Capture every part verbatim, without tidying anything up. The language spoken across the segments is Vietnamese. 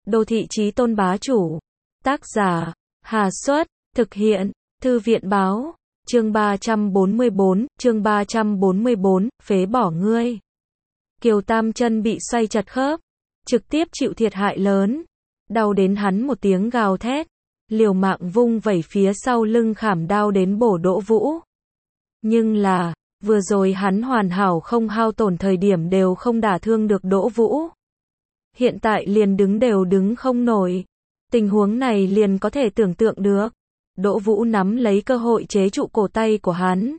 Đô thị chí tôn bá chủ. Tác giả, Hà Xuất, thực hiện, Thư viện báo, chương ba trăm bốn mươi bốn, chương ba trăm bốn mươi bốn, phế bỏ ngươi. Kiều Tam chân bị xoay chật khớp, trực tiếp chịu thiệt hại lớn, đau đến hắn một tiếng gào thét, liều mạng vung vẩy phía sau lưng khảm đao đến bổ Đỗ Vũ. Nhưng là, vừa rồi hắn hoàn hảo không hao tổn thời điểm đều không đả thương được Đỗ Vũ. Hiện tại liền đứng đều đứng không nổi. Tình huống này liền có thể tưởng tượng được. Đỗ Vũ nắm lấy cơ hội chế trụ cổ tay của hắn.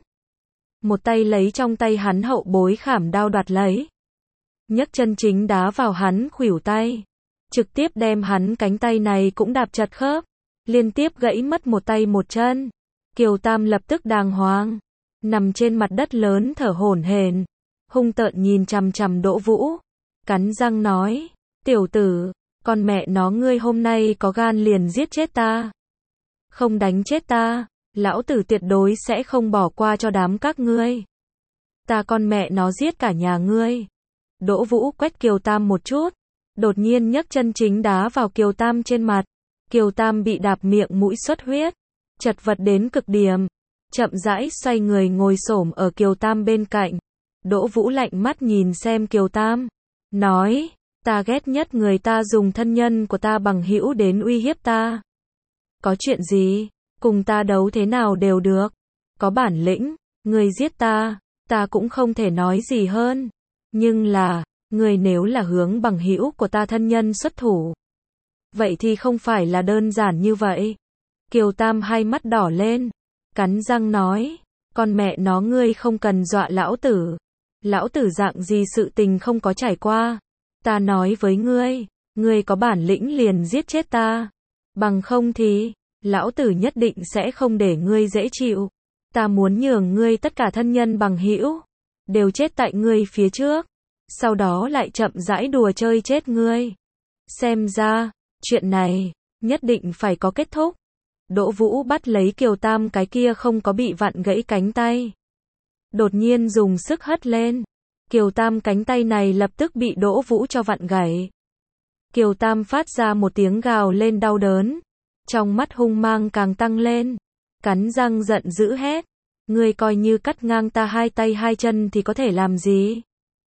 Một tay lấy trong tay hắn hậu bối khảm đao đoạt lấy. Nhấc chân chính đá vào hắn khuỷu tay. Trực tiếp đem hắn cánh tay này cũng đạp chật khớp. Liên tiếp gãy mất một tay một chân. Kiều Tam lập tức đàng hoàng. Nằm trên mặt đất lớn thở hổn hển. Hung tợn nhìn chằm chằm Đỗ Vũ. Cắn răng nói. Tiểu tử, con mẹ nó ngươi hôm nay có gan liền giết chết ta. Không đánh chết ta, lão tử tuyệt đối sẽ không bỏ qua cho đám các ngươi. Ta con mẹ nó giết cả nhà ngươi. Đỗ Vũ quét Kiều Tam một chút, đột nhiên nhấc chân chính đá vào Kiều Tam trên mặt. Kiều Tam bị đạp miệng mũi xuất huyết, chật vật đến cực điểm, chậm rãi xoay người ngồi xổm ở Kiều Tam bên cạnh. Đỗ Vũ lạnh mắt nhìn xem Kiều Tam, nói, ta ghét nhất người ta dùng thân nhân của ta bằng hữu đến uy hiếp ta. Có chuyện gì, cùng ta đấu thế nào đều được. Có bản lĩnh, người giết ta, ta cũng không thể nói gì hơn. Nhưng là, người nếu là hướng bằng hữu của ta thân nhân xuất thủ, vậy thì không phải là đơn giản như vậy. Kiều Tam hai mắt đỏ lên, cắn răng nói, con mẹ nó ngươi không cần dọa lão tử. Lão tử dạng gì sự tình không có trải qua. Ta nói với ngươi, ngươi có bản lĩnh liền giết chết ta. Bằng không thì, lão tử nhất định sẽ không để ngươi dễ chịu. Ta muốn nhường ngươi tất cả thân nhân bằng hữu đều chết tại ngươi phía trước. Sau đó lại chậm rãi đùa chơi chết ngươi. Xem ra, chuyện này, nhất định phải có kết thúc. Đỗ Vũ bắt lấy Kiều Tam cái kia không có bị vặn gãy cánh tay. Đột nhiên dùng sức hất lên. Kiều Tam cánh tay này lập tức bị Đỗ Vũ cho vặn gãy. Kiều Tam phát ra một tiếng gào lên đau đớn. Trong mắt hung mang càng tăng lên. Cắn răng giận dữ hét. Ngươi coi như cắt ngang ta hai tay hai chân thì có thể làm gì?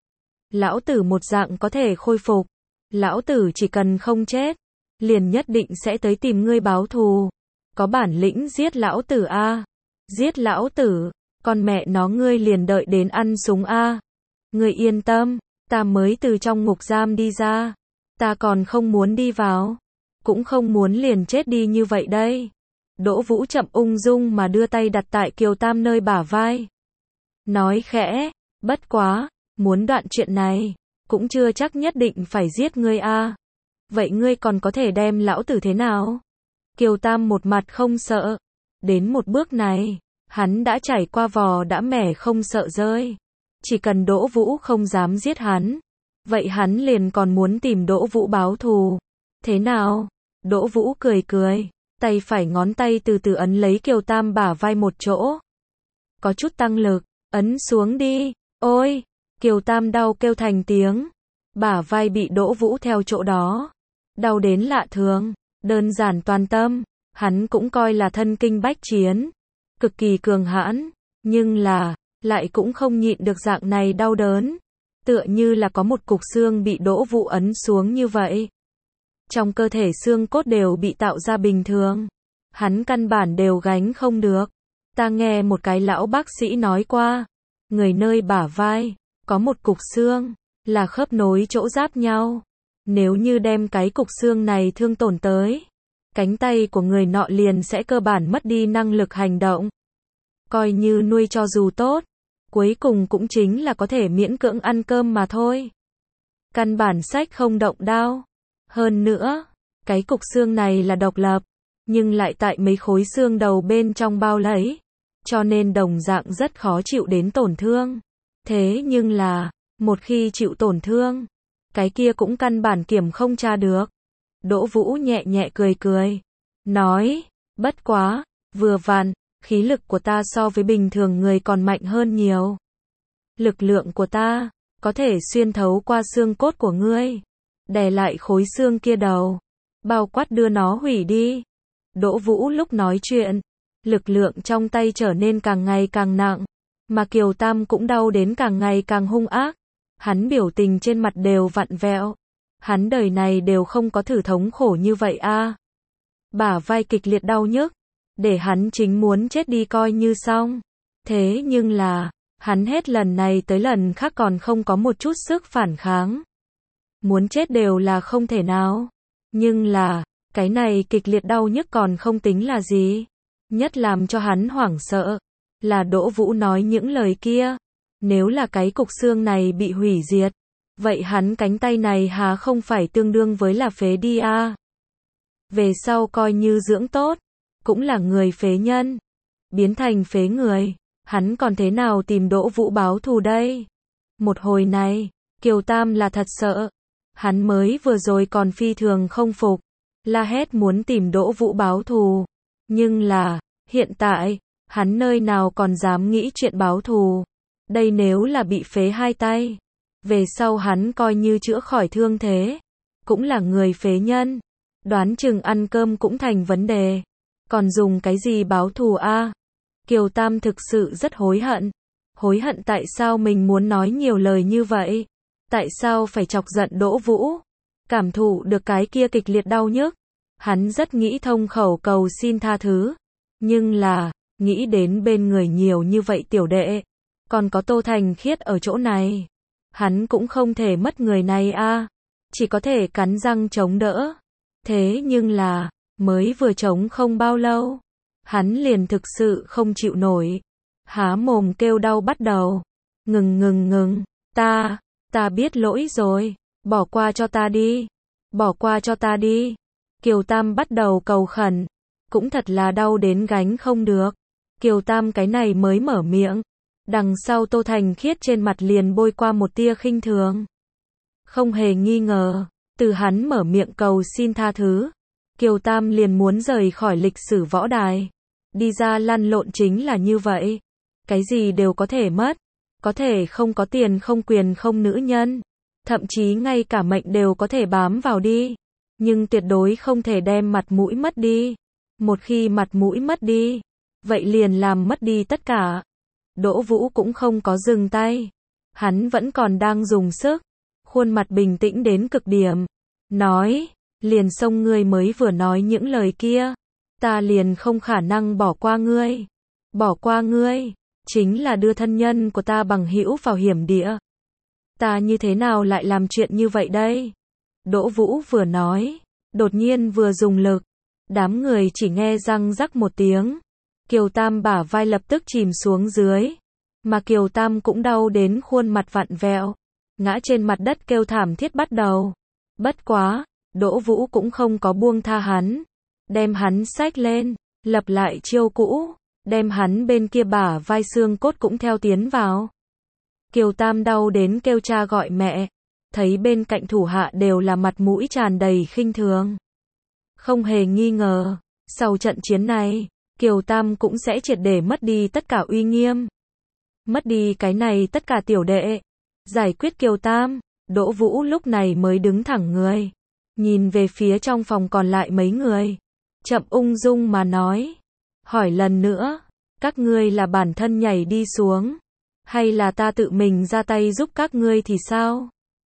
Lão tử một dạng có thể khôi phục. Lão tử chỉ cần không chết, liền nhất định sẽ tới tìm ngươi báo thù. Có bản lĩnh giết lão tử a. Giết lão tử, con mẹ nó ngươi liền đợi đến ăn súng a. Ngươi yên tâm, ta mới từ trong ngục giam đi ra. Ta còn không muốn đi vào. Cũng không muốn liền chết đi như vậy đây. Đỗ Vũ chậm ung dung mà đưa tay đặt tại Kiều Tam nơi bả vai. Nói khẽ, bất quá, muốn đoạn chuyện này, cũng chưa chắc nhất định phải giết ngươi a. Vậy ngươi còn có thể đem lão tử thế nào? Kiều Tam một mặt không sợ. Đến một bước này, hắn đã trải qua vò đã mẻ không sợ rơi. Chỉ cần Đỗ Vũ không dám giết hắn, vậy hắn liền còn muốn tìm Đỗ Vũ báo thù. Thế nào? Đỗ Vũ cười cười, tay phải ngón tay từ từ ấn lấy Kiều Tam bả vai một chỗ. Có chút tăng lực, ấn xuống đi. Ôi! Kiều Tam đau kêu thành tiếng. Bả vai bị Đỗ Vũ theo chỗ đó. Đau đến lạ thường, đơn giản toàn tâm. Hắn cũng coi là thân kinh bách chiến. Cực kỳ cường hãn. Nhưng là, lại cũng không nhịn được dạng này đau đớn. Tựa như là có một cục xương bị Đỗ Vũ ấn xuống như vậy. Trong cơ thể xương cốt đều bị tạo ra bình thường. Hắn căn bản đều gánh không được. Ta nghe một cái lão bác sĩ nói qua. Người nơi bả vai, có một cục xương, là khớp nối chỗ giáp nhau. Nếu như đem cái cục xương này thương tổn tới, cánh tay của người nọ liền sẽ cơ bản mất đi năng lực hành động. Coi như nuôi cho dù tốt, cuối cùng cũng chính là có thể miễn cưỡng ăn cơm mà thôi. Căn bản sách không động đao. Hơn nữa, cái cục xương này là độc lập, nhưng lại tại mấy khối xương đầu bên trong bao lấy, cho nên đồng dạng rất khó chịu đến tổn thương. Thế nhưng là, một khi chịu tổn thương, cái kia cũng căn bản kiểm không tra được. Đỗ Vũ nhẹ nhẹ cười cười, nói, bất quá, vừa vặn, khí lực của ta so với bình thường người còn mạnh hơn nhiều. Lực lượng của ta, có thể xuyên thấu qua xương cốt của ngươi, đè lại khối xương kia đầu. bao quát đưa nó hủy đi. Đỗ Vũ lúc nói chuyện, lực lượng trong tay trở nên càng ngày càng nặng, mà Kiều Tam cũng đau đến càng ngày càng hung ác. Hắn biểu tình trên mặt đều vặn vẹo. Hắn đời này đều không có thử thống khổ như vậy a. Bả vai kịch liệt đau nhức, để hắn chính muốn chết đi coi như xong. Thế nhưng là, hắn hết lần này tới lần khác còn không có một chút sức phản kháng. Muốn chết đều là không thể nào. Nhưng là, cái này kịch liệt đau nhức còn không tính là gì. Nhất làm cho hắn hoảng sợ, là Đỗ Vũ nói những lời kia. Nếu là cái cục xương này bị hủy diệt, vậy hắn cánh tay này há không phải tương đương với là phế đi a. Về sau coi như dưỡng tốt, cũng là người phế nhân. Biến thành phế người, hắn còn thế nào tìm Đỗ Vũ báo thù đây? Một hồi này, Kiều Tam là thật sợ. Hắn mới vừa rồi còn phi thường không phục, la hét muốn tìm Đỗ Vũ báo thù. Nhưng là, hiện tại, hắn nơi nào còn dám nghĩ chuyện báo thù. Đây nếu là bị phế hai tay, về sau hắn coi như chữa khỏi thương thế, cũng là người phế nhân. Đoán chừng ăn cơm cũng thành vấn đề. Còn dùng cái gì báo thù a? Kiều Tam thực sự rất hối hận. Hối hận tại sao mình muốn nói nhiều lời như vậy. Tại sao phải chọc giận Đỗ Vũ. Cảm thụ được cái kia kịch liệt đau nhức. Hắn rất nghĩ thông khẩu cầu xin tha thứ. Nhưng là, nghĩ đến bên người nhiều như vậy tiểu đệ. Còn có Tô Thành Khiết ở chỗ này. Hắn cũng không thể mất người này a. Chỉ có thể cắn răng chống đỡ. Thế nhưng là, mới vừa chống không bao lâu, hắn liền thực sự không chịu nổi. Há mồm kêu đau bắt đầu. Ngừng ngừng ngừng, ta, ta biết lỗi rồi, bỏ qua cho ta đi, bỏ qua cho ta đi. Kiều Tam bắt đầu cầu khẩn, cũng thật là đau đến gánh không được. Kiều Tam cái này mới mở miệng, đằng sau Tô Thành Khiết trên mặt liền bôi qua một tia khinh thường. Không hề nghi ngờ, từ hắn mở miệng cầu xin tha thứ, Kiều Tam liền muốn rời khỏi lịch sử võ đài. Đi ra lăn lộn chính là như vậy. Cái gì đều có thể mất. Có thể không có tiền, không quyền, không nữ nhân. Thậm chí ngay cả mệnh đều có thể bám vào đi. Nhưng tuyệt đối không thể đem mặt mũi mất đi. Một khi mặt mũi mất đi, vậy liền làm mất đi tất cả. Đỗ Vũ cũng không có dừng tay. Hắn vẫn còn đang dùng sức. Khuôn mặt bình tĩnh đến cực điểm. Nói, liền xông ngươi mới vừa nói những lời kia. Ta liền không khả năng bỏ qua ngươi. Bỏ qua ngươi, chính là đưa thân nhân của ta bằng hữu vào hiểm địa. Ta như thế nào lại làm chuyện như vậy đây? Đỗ Vũ vừa nói, đột nhiên vừa dùng lực. Đám người chỉ nghe răng rắc một tiếng. Kiều Tam bả vai lập tức chìm xuống dưới. Mà Kiều Tam cũng đau đến khuôn mặt vặn vẹo. Ngã trên mặt đất kêu thảm thiết bắt đầu. Bất quá, Đỗ Vũ cũng không có buông tha hắn. Đem hắn xách lên, lập lại chiêu cũ. Đem hắn bên kia bả vai xương cốt cũng theo tiến vào. Kiều Tam đau đến kêu cha gọi mẹ. Thấy bên cạnh thủ hạ đều là mặt mũi tràn đầy khinh thường. Không hề nghi ngờ, sau trận chiến này, Kiều Tam cũng sẽ triệt để mất đi tất cả uy nghiêm. Mất đi cái này tất cả tiểu đệ. Giải quyết Kiều Tam, Đỗ Vũ lúc này mới đứng thẳng người. Nhìn về phía trong phòng còn lại mấy người. Chậm ung dung mà nói. Hỏi lần nữa, các ngươi là bản thân nhảy đi xuống, hay là ta tự mình ra tay giúp các ngươi thì sao?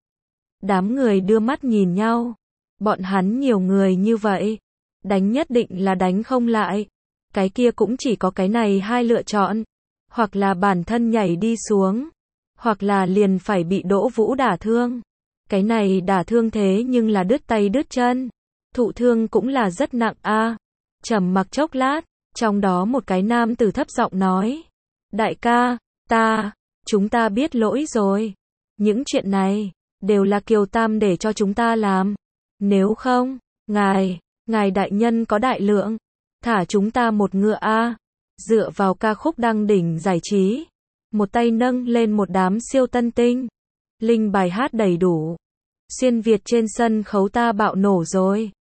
Đám người đưa mắt nhìn nhau. Bọn hắn nhiều người như vậy, đánh nhất định là đánh không lại. Cái kia cũng chỉ có cái này hai lựa chọn. Hoặc là bản thân nhảy đi xuống, hoặc là liền phải bị Đỗ Vũ đả thương. Cái này đả thương thế nhưng là đứt tay đứt chân. Thụ thương cũng là rất nặng a. Trầm mặc chốc lát, trong đó một cái nam tử thấp giọng nói. Đại ca, ta, chúng ta biết lỗi rồi. Những chuyện này, đều là Kiều Tam để cho chúng ta làm. Nếu không, ngài, ngài đại nhân có đại lượng, thả chúng ta một ngựa a. Dựa vào ca khúc đăng đỉnh giải trí. Một tay nâng lên một đám siêu tân tinh. Linh bài hát đầy đủ. Xuyên Việt trên sân khấu ta bạo nổ rồi.